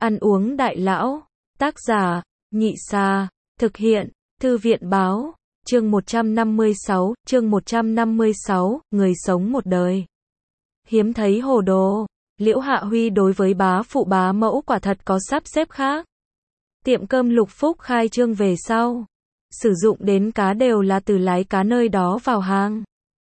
Ăn uống đại lão. Tác giả, Nhị Sa. Thực hiện, Thư viện báo. Chương 156, người sống một đời. Hiếm thấy hồ đồ. Liễu Hạ Huy đối với bá phụ bá mẫu quả thật có sắp xếp khác. Tiệm cơm Lục Phúc khai trương về sau, sử dụng đến cá đều là từ lái cá nơi đó vào hàng.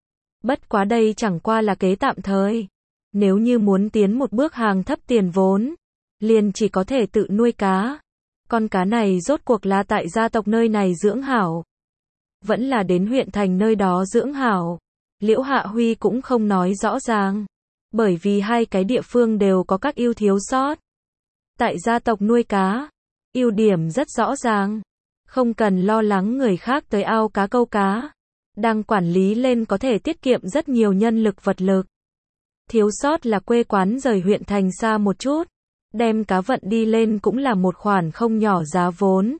Bất quá đây chẳng qua là kế tạm thời. Nếu như muốn tiến một bước hàng thấp tiền vốn, liền chỉ có thể tự nuôi cá. Con cá này rốt cuộc là tại gia tộc nơi này dưỡng hảo, vẫn là đến huyện thành nơi đó dưỡng hảo, Liễu Hạ Huy cũng không nói rõ ràng, bởi vì hai cái địa phương đều có các ưu thiếu sót. Tại gia tộc nuôi cá, ưu điểm rất rõ ràng, không cần lo lắng người khác tới ao cá câu cá, đang quản lý lên có thể tiết kiệm rất nhiều nhân lực vật lực. Thiếu sót là quê quán rời huyện thành xa một chút, đem cá vận đi lên cũng là một khoản không nhỏ giá vốn.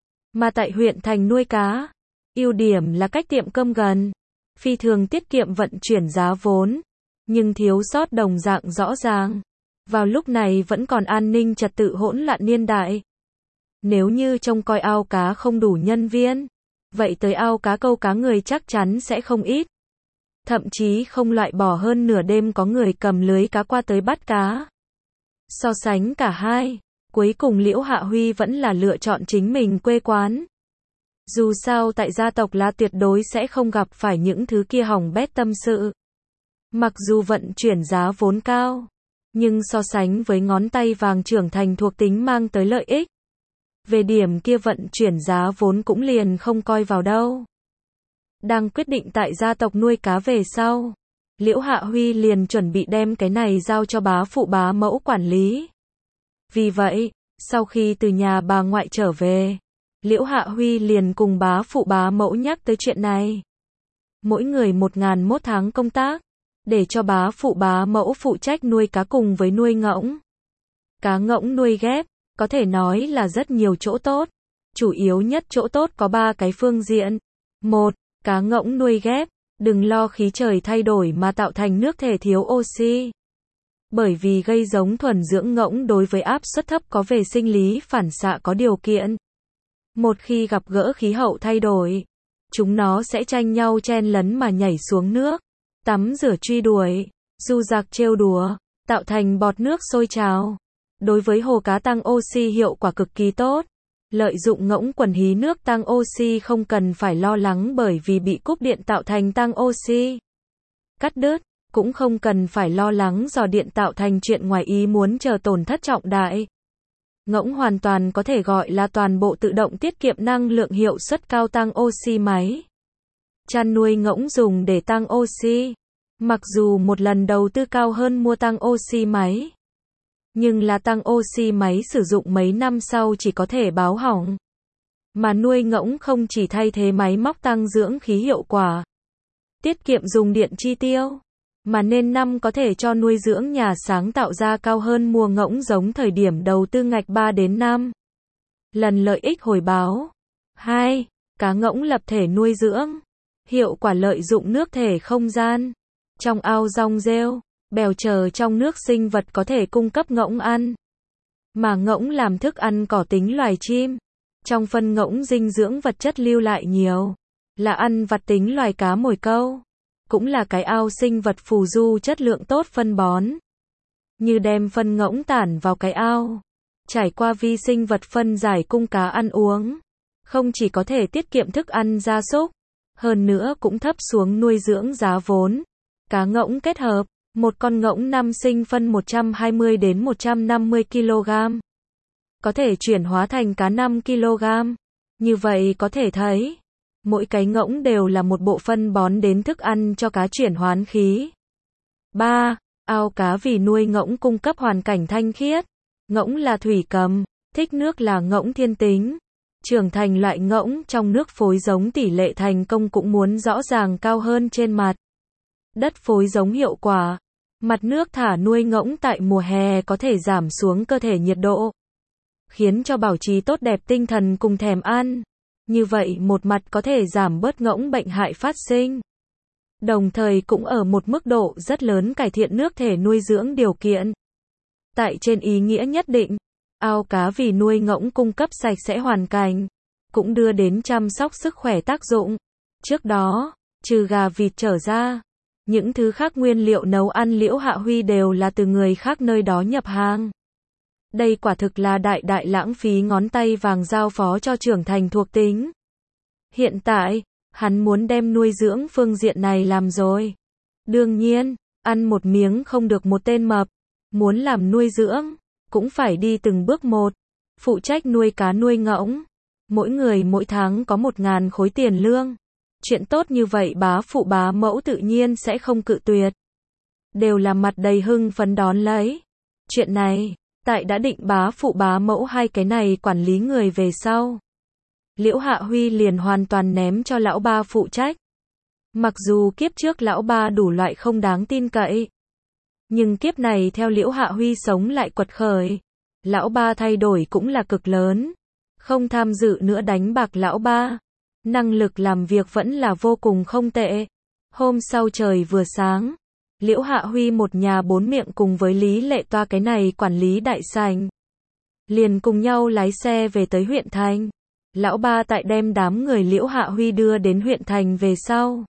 Mà tại huyện thành nuôi cá, ưu điểm là cách tiệm cơm gần, phi thường tiết kiệm vận chuyển giá vốn, nhưng thiếu sót đồng dạng rõ ràng. Vào lúc này vẫn còn an ninh trật tự hỗn loạn niên đại. Nếu như trông coi ao cá không đủ nhân viên, vậy tới ao cá câu cá người chắc chắn sẽ không ít. Thậm chí không loại bỏ hơn nửa đêm có người cầm lưới cá qua tới bắt cá. So sánh cả hai, cuối cùng Liễu Hạ Huy vẫn là lựa chọn chính mình quê quán. Dù sao tại gia tộc là tuyệt đối sẽ không gặp phải những thứ kia hỏng bét tâm sự. Mặc dù vận chuyển giá vốn cao, nhưng so sánh với ngón tay vàng trưởng thành thuộc tính mang tới lợi ích, về điểm kia vận chuyển giá vốn cũng liền không coi vào đâu. Đang quyết định tại gia tộc nuôi cá về sau, Liễu Hạ Huy liền chuẩn bị đem cái này giao cho bá phụ bá mẫu quản lý. Vì vậy, sau khi từ nhà bà ngoại trở về, Liễu Hạ Huy liền cùng bá phụ bá mẫu nhắc tới chuyện này. Mỗi người 1.001 tháng công tác, để cho bá phụ bá mẫu phụ trách nuôi cá cùng với nuôi ngỗng. Cá ngỗng nuôi ghép, có thể nói là rất nhiều chỗ tốt. Chủ yếu nhất chỗ tốt có 3 cái phương diện. 1. Cá ngỗng nuôi ghép, đừng lo khí trời thay đổi mà tạo thành nước thể thiếu oxy. Bởi vì gây giống thuần dưỡng ngỗng đối với áp suất thấp có về sinh lý phản xạ có điều kiện. Một khi gặp gỡ khí hậu thay đổi, chúng nó sẽ tranh nhau chen lấn mà nhảy xuống nước, tắm rửa truy đuổi, du dạc trêu đùa, tạo thành bọt nước sôi trào. Đối với hồ cá tăng oxy hiệu quả cực kỳ tốt. Lợi dụng ngỗng quần hí nước tăng oxy không cần phải lo lắng bởi vì bị cúp điện tạo thành tăng oxy cắt đứt, cũng không cần phải lo lắng dò điện tạo thành chuyện ngoài ý muốn chờ tổn thất trọng đại. Ngỗng hoàn toàn có thể gọi là toàn bộ tự động tiết kiệm năng lượng hiệu suất cao tăng oxy máy. Chăn nuôi ngỗng dùng để tăng oxy, mặc dù một lần đầu tư cao hơn mua tăng oxy máy, nhưng là tăng oxy máy sử dụng mấy năm sau chỉ có thể báo hỏng. Mà nuôi ngỗng không chỉ thay thế máy móc tăng dưỡng khí hiệu quả, tiết kiệm dùng điện chi tiêu, mà nên năm có thể cho nuôi dưỡng nhà sáng tạo ra cao hơn mua ngỗng giống thời điểm đầu tư ngạch 3 đến 5 lần lợi ích hồi báo. 2. Cá ngỗng lập thể nuôi dưỡng, hiệu quả lợi dụng nước thể không gian. Trong ao rong rêu, bèo chờ trong nước sinh vật có thể cung cấp ngỗng ăn. Mà ngỗng làm thức ăn cỏ tính loài chim. Trong phân ngỗng dinh dưỡng vật chất lưu lại nhiều, là ăn vặt tính loài cá mồi câu. Cũng là cái ao sinh vật phù du chất lượng tốt phân bón. Như đem phân ngỗng tản vào cái ao, trải qua vi sinh vật phân giải cung cá ăn uống. Không chỉ có thể tiết kiệm thức ăn gia súc, hơn nữa cũng thấp xuống nuôi dưỡng giá vốn. Cá ngỗng kết hợp, một con ngỗng năm sinh phân 120 đến 150 kg. Có thể chuyển hóa thành cá 5 kg. Như vậy có thể thấy, mỗi cái ngỗng đều là một bộ phân bón đến thức ăn cho cá chuyển hoán khí. 3. Ao cá vì nuôi ngỗng cung cấp hoàn cảnh thanh khiết. Ngỗng là thủy cầm, thích nước là ngỗng thiên tính. Trưởng thành loại ngỗng trong nước phối giống tỷ lệ thành công cũng muốn rõ ràng cao hơn trên mặt đất phối giống hiệu quả. Mặt nước thả nuôi ngỗng tại mùa hè có thể giảm xuống cơ thể nhiệt độ, khiến cho bảo trì tốt đẹp tinh thần cùng thèm ăn. Như vậy một mặt có thể giảm bớt ngỗng bệnh hại phát sinh, đồng thời cũng ở một mức độ rất lớn cải thiện nước thể nuôi dưỡng điều kiện. Tại trên ý nghĩa nhất định, Ao cá vì nuôi ngỗng cung cấp sạch sẽ hoàn cảnh, cũng đưa đến chăm sóc sức khỏe tác dụng. Trước đó, trừ gà vịt trở ra, những thứ khác nguyên liệu nấu ăn Liễu Hạ Huy đều là từ người khác nơi đó nhập hàng. Đây quả thực là đại lãng phí ngón tay vàng giao phó cho trưởng thành thuộc tính. Hiện tại, hắn muốn đem nuôi dưỡng phương diện này làm rồi. Đương nhiên, ăn một miếng không được một tên mập. Muốn làm nuôi dưỡng, cũng phải đi từng bước một. Phụ trách nuôi cá nuôi ngỗng. Mỗi người mỗi tháng có 1.000 khối tiền lương. Chuyện tốt như vậy bá phụ bá mẫu tự nhiên sẽ không cự tuyệt. Đều là mặt đầy hưng phấn đón lấy. Chuyện này, tại đã định bá phụ bá mẫu hai cái này quản lý người về sau. Liễu Hạ Huy liền hoàn toàn ném cho lão ba phụ trách. Mặc dù kiếp trước lão ba đủ loại không đáng tin cậy, nhưng kiếp này theo Liễu Hạ Huy sống lại quật khởi. Lão ba thay đổi cũng là cực lớn. Không tham dự nữa đánh bạc lão ba. Năng lực làm việc vẫn là vô cùng không tệ. Hôm sau trời vừa sáng, Liễu Hạ Huy một nhà bốn miệng cùng với Lý Lệ Toa cái này quản lý đại sảnh, liền cùng nhau lái xe về tới huyện thành. Lão ba tại đem đám người Liễu Hạ Huy đưa đến huyện thành về sau,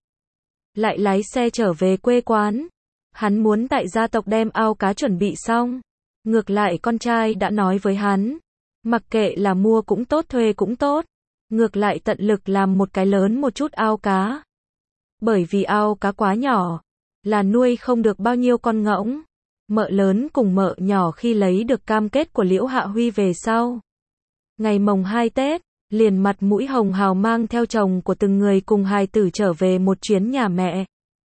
lại lái xe trở về quê quán. Hắn muốn tại gia tộc đem ao cá chuẩn bị xong. Ngược lại con trai đã nói với hắn, mặc kệ là mua cũng tốt thuê cũng tốt, ngược lại tận lực làm một cái lớn một chút ao cá. Bởi vì ao cá quá nhỏ, là nuôi không được bao nhiêu con ngỗng. Mợ lớn cùng mợ nhỏ khi lấy được cam kết của Liễu Hạ Huy về sau, ngày mồng 2 Tết, liền mặt mũi hồng hào mang theo chồng của từng người cùng hài tử trở về một chuyến nhà mẹ.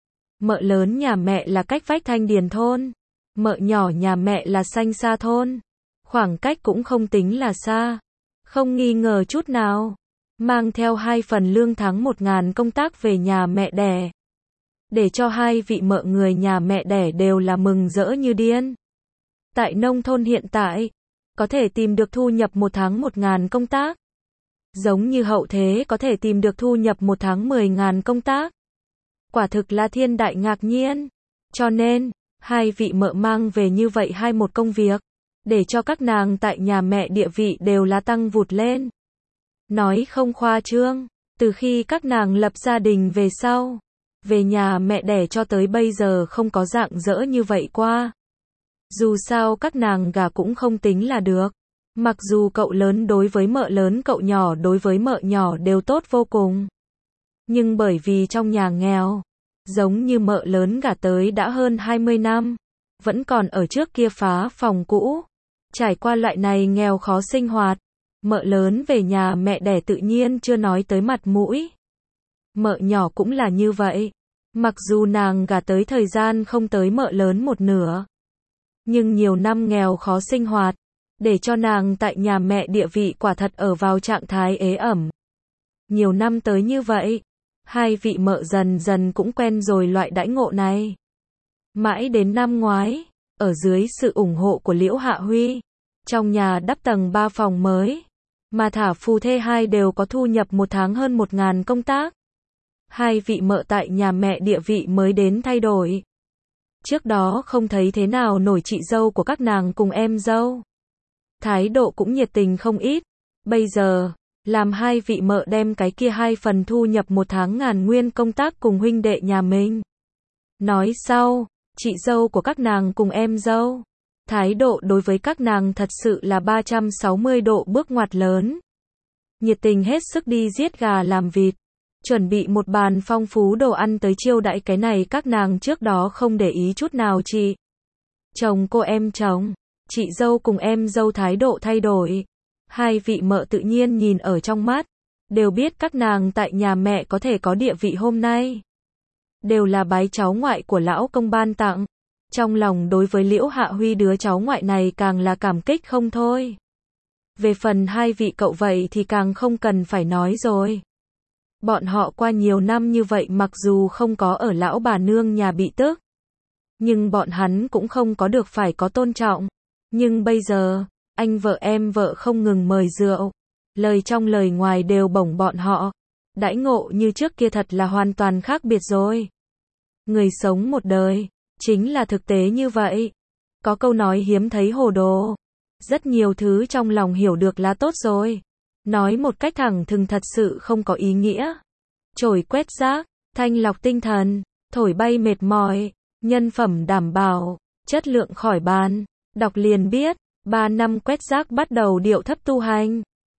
Mợ lớn nhà mẹ là cách vách Thanh Điền thôn, mợ nhỏ nhà mẹ là Xanh Sa thôn. Khoảng cách cũng không tính là xa, không nghi ngờ chút nào. Mang theo 2 phần lương tháng 1.000 công tác về nhà mẹ đẻ, để cho hai vị mợ người nhà mẹ đẻ đều là mừng rỡ như điên. Tại nông thôn hiện tại, có thể tìm được thu nhập một tháng 1.000 công tác, giống như hậu thế có thể tìm được thu nhập một tháng 10.000 công tác. Quả thực là thiên đại ngạc nhiên. Cho nên, hai vị mợ mang về như vậy một công việc, để cho các nàng tại nhà mẹ địa vị đều là tăng vụt lên. Nói không khoa trương, từ khi các nàng lập gia đình về sau, về nhà mẹ đẻ cho tới bây giờ không có rạng rỡ như vậy qua. Dù sao các nàng gả cũng không tính là được. Mặc dù cậu lớn đối với mợ lớn, cậu nhỏ đối với mợ nhỏ đều tốt vô cùng. Nhưng bởi vì trong nhà nghèo, giống như mợ lớn gả tới đã hơn 20 năm, vẫn còn ở trước kia phá phòng cũ. Trải qua loại này nghèo khó sinh hoạt, mợ lớn về nhà mẹ đẻ tự nhiên chưa nói tới mặt mũi. Mợ nhỏ cũng là như vậy. Mặc dù nàng gả tới thời gian không tới mợ lớn một nửa, nhưng nhiều năm nghèo khó sinh hoạt, để cho nàng tại nhà mẹ địa vị quả thật ở vào trạng thái ế ẩm. Nhiều năm tới như vậy, hai vị mợ dần dần cũng quen rồi loại đãi ngộ này. Mãi đến năm ngoái, ở dưới sự ủng hộ của Liễu Hạ Huy, trong nhà đắp tầng 3 phòng mới, mà thả phù thê hai đều có thu nhập một tháng hơn 1.000 công tác. Hai vị mợ tại nhà mẹ địa vị mới đến thay đổi. Trước đó không thấy thế nào nổi chị dâu của các nàng cùng em dâu. Thái độ cũng nhiệt tình không ít. Bây giờ, làm hai vị mợ đem cái kia 2 phần thu nhập một tháng 1.000 nguyên công tác cùng huynh đệ nhà mình. Nói sau, chị dâu của các nàng cùng em dâu, thái độ đối với các nàng thật sự là 360 độ bước ngoặt lớn. Nhiệt tình hết sức đi giết gà làm vịt, chuẩn bị một bàn phong phú đồ ăn tới chiêu đãi cái này các nàng trước đó không để ý chút nào chị. Chồng cô em chồng, chị dâu cùng em dâu thái độ thay đổi. Hai vị mợ tự nhiên nhìn ở trong mắt, đều biết các nàng tại nhà mẹ có thể có địa vị hôm nay. Đều là bái cháu ngoại của lão công ban tặng. Trong lòng đối với Liễu Hạ Huy đứa cháu ngoại này càng là cảm kích không thôi. Về phần hai vị cậu vậy thì càng không cần phải nói rồi. Bọn họ qua nhiều năm như vậy mặc dù không có ở lão bà nương nhà bị tức, nhưng bọn hắn cũng không có được phải có tôn trọng. Nhưng bây giờ, anh vợ em vợ không ngừng mời rượu, lời trong lời ngoài đều bổng bọn họ. Đãi ngộ như trước kia thật là hoàn toàn khác biệt rồi. Người sống một đời, chính là thực tế như vậy. Có câu nói hiếm thấy hồ đồ. Rất nhiều thứ trong lòng hiểu được là tốt rồi. Nói một cách thẳng thừng thật sự không có ý nghĩa. Chổi quét rác, thanh lọc tinh thần, thổi bay mệt mỏi, nhân phẩm đảm bảo, chất lượng khỏi bàn. Đọc liền biết, 3 năm quét rác bắt đầu điệu thấp tu hành.